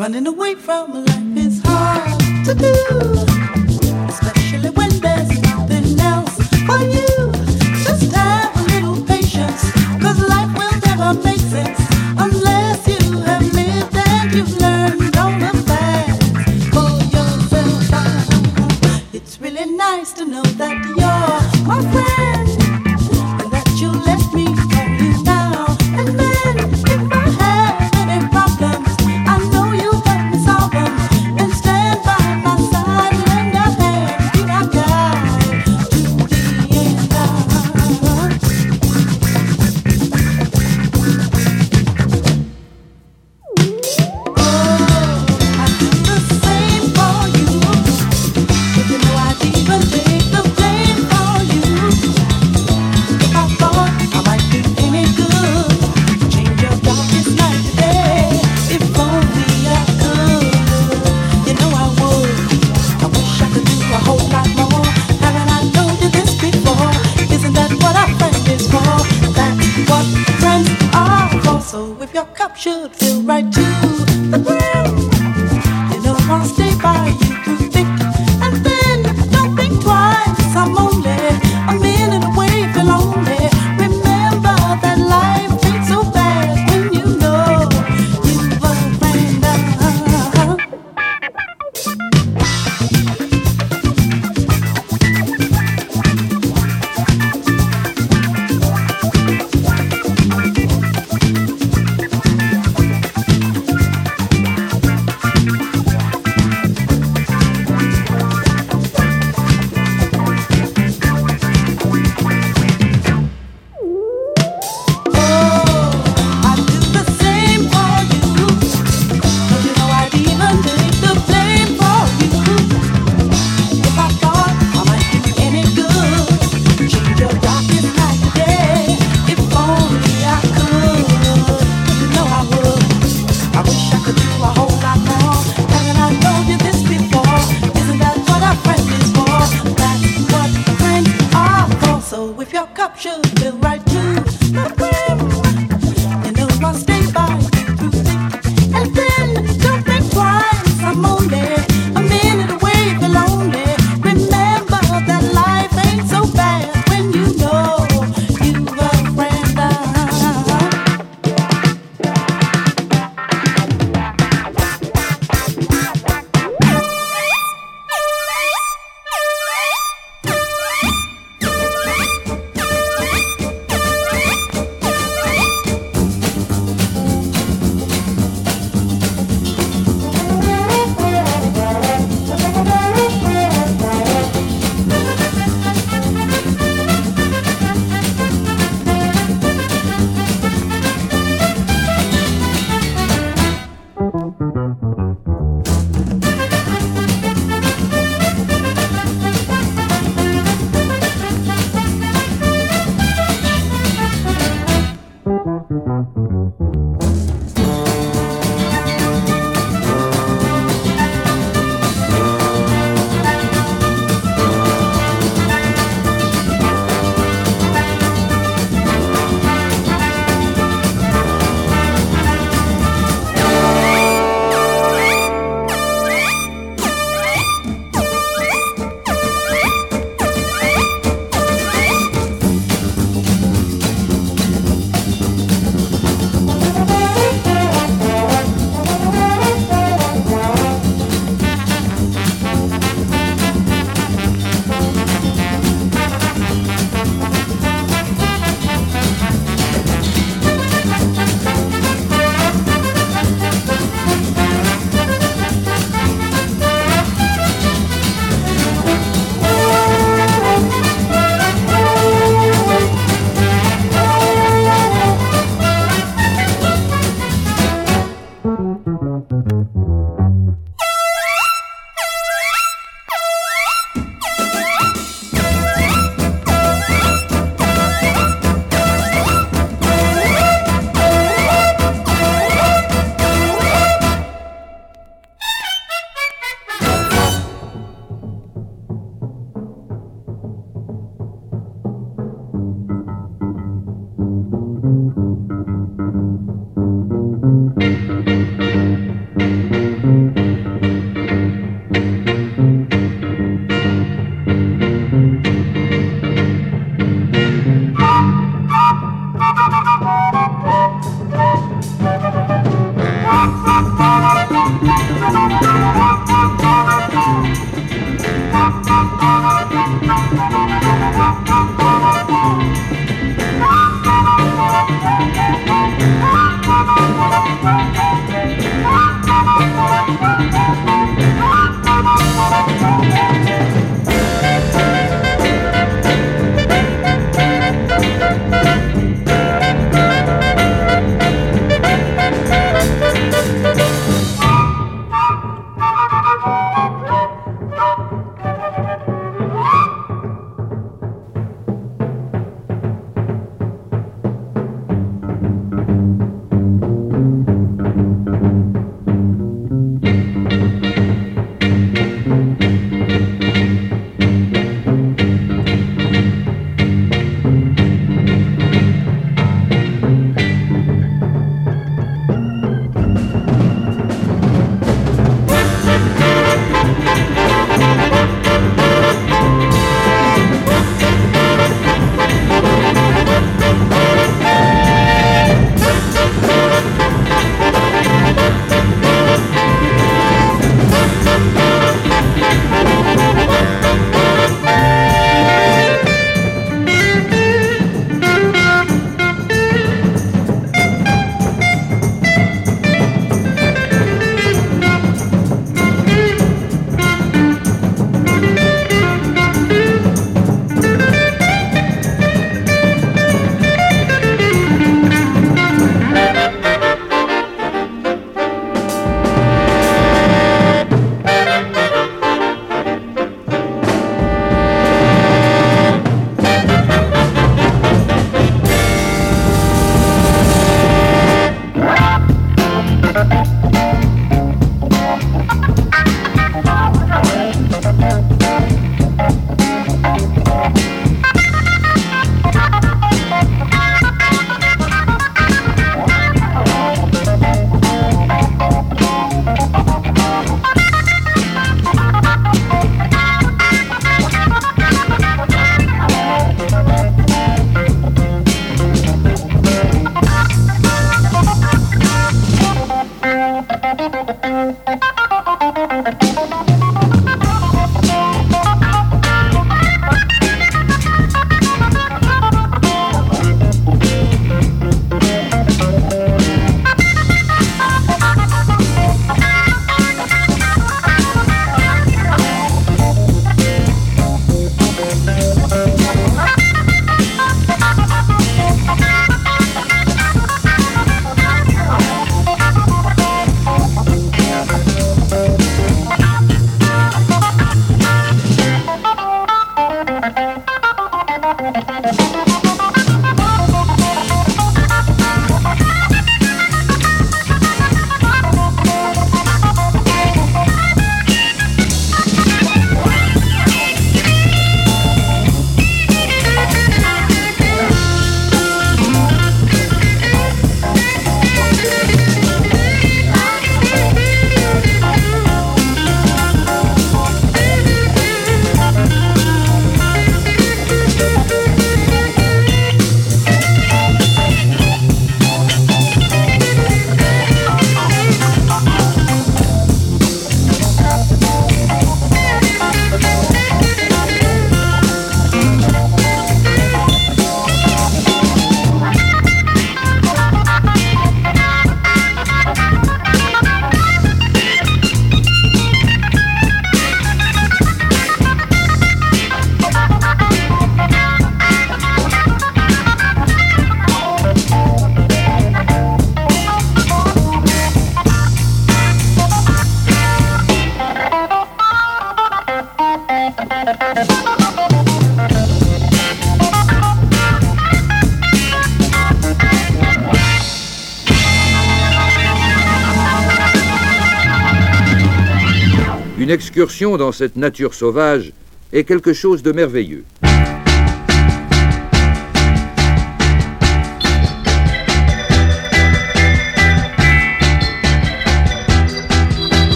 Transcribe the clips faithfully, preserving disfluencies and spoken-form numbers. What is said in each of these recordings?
Running away from life is hard to do, especially when there's nothing else for you. Just have a little patience, cause life will never make sense unless you have lived and you've learned all the facts for yourself. It's really nice to know that you're my friend, and that you let me call you now and then. If I have any problems, I know you help me solve them and stand by my side and lend a hand, be my guide to the end. Oh, I do the same for you. You know I'd even take the blame for you. If I thought I might do any good, change your darkest night today. If only I could, you know I would. I wish I could do a whole lot more. Haven't I told you this before? Isn't that what a friend is for? That's what friends are for. So if your cup should feel right to the brim, you know I'll stay by you through thick and thin. Don't think twice, I'm only a minute away from lonely. Remember that life ain't so bad when you know you've a friend. I do the same for you. You know I'd even take the blame for you. If I thought I might do any good, change your darkest night today. If only I could, you know I would. I wish I could do a whole lot more. Haven't I told you this before? Isn't that what a friend is for? That's what friends are for. So if your cup should feel right to the brim, you know I'll stay by you through thick and thin. Don't think twice, I'm only a minute away from lonely. Remember that life ain't so bad when you know you've a friend. Une excursion dans cette nature sauvage est quelque chose de merveilleux.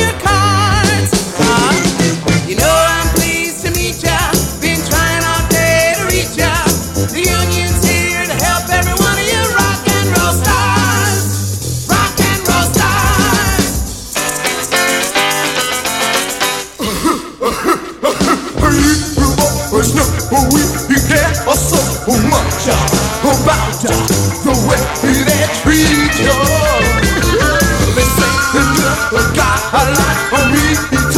Day we care so much about the way they treat you. They say that a guy like me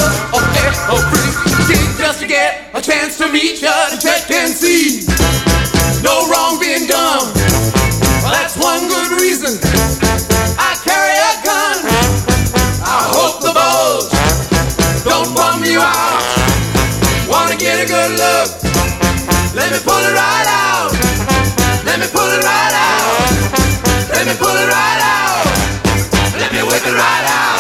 every day just to get a chance to meet you, to check and see no wrong being done. Well, that's one good reason I carry a gun. I hope the bulge don't bum you out. Wanna get a good look? Let me pull it right out. Let me pull it right out. Let me pull it right out. Let me whip it right out.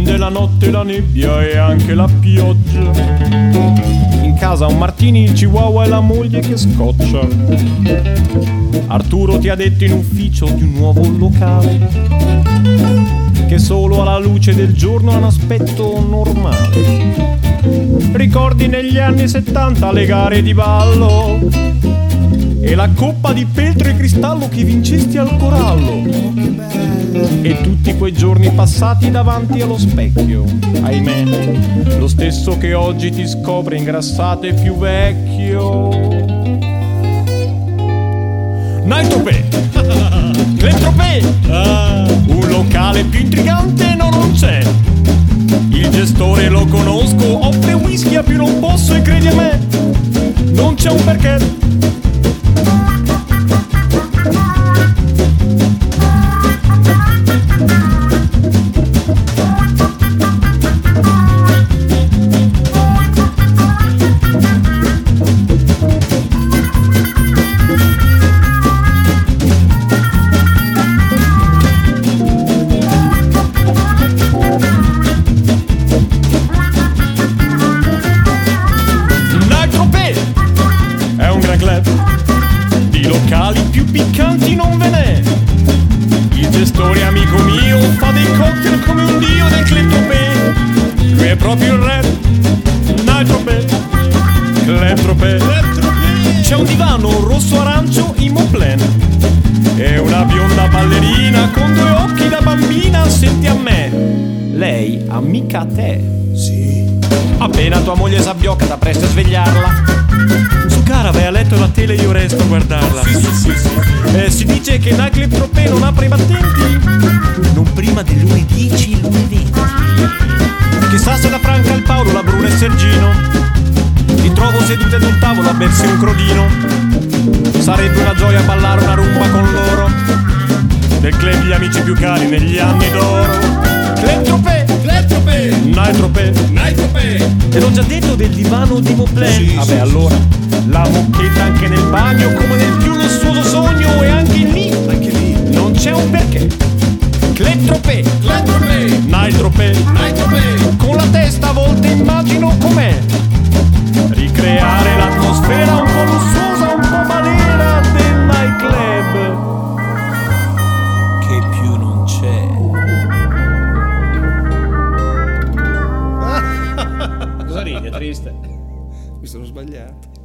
scende la notte, la nebbia e anche la pioggia. In casa un Martini, il Chihuahua e la moglie che scoccia. Arturo ti ha detto in ufficio di un nuovo locale che solo alla luce del giorno ha un aspetto normale. Ricordi negli anni settanta le gare di ballo e la coppa di peltro e cristallo che vincesti al Corallo. E tutti quei giorni passati davanti allo specchio, ahimè, lo stesso che oggi ti scopre ingrassato e più vecchio. Night-Tropez, Club-Tropez, un locale più intrigante no non c'è. Il gestore lo conosco, offre whisky a più non posso e credi a me, non c'è un perché. Di locali più piccanti non ve n'è. Il gestore amico mio fa dei cocktail come un dio del Club-Tropez. Lui è proprio il re. Night-Tropez, Club-Tropez. C'è un divano rosso arancio in Montplen e una bionda ballerina con due occhi da bambina. Senti a me, lei amica a te. Sì. Appena tua moglie s'abbiocca da presto a svegliarla, su cara vai a letto la tele e io resto a guardarla. Sì, sì, sì, sì. Eh, si dice che Night Club-Tropez non apre i battenti non prima delle ore dieci e l'ore venti. Chissà se da Franca al Paolo, la Bruna e Sergino ti trovo seduti ad un tavolo a bersi un crodino. Sarebbe una gioia ballare una rumba con loro, del club gli amici più cari negli anni d'oro. Club-Tropez, Club-Tropez, Night-Tropez, Night-Tropez. Te l'ho già detto del divano di Montplen. Sì, vabbè, sì, allora la moquetta anche nel bagno come nel più lussuoso sogno, e anche lì, anche lì non c'è un perché. Club-Tropez, Club-Tropez, Night-Tropez, Night-Tropez. Con la testa a volte immagino com'è ricreare l'atmosfera un po' lussuosa, un po' balera del nightclub che più non c'è. Cosa ridi? È triste? Mi sono sbagliato.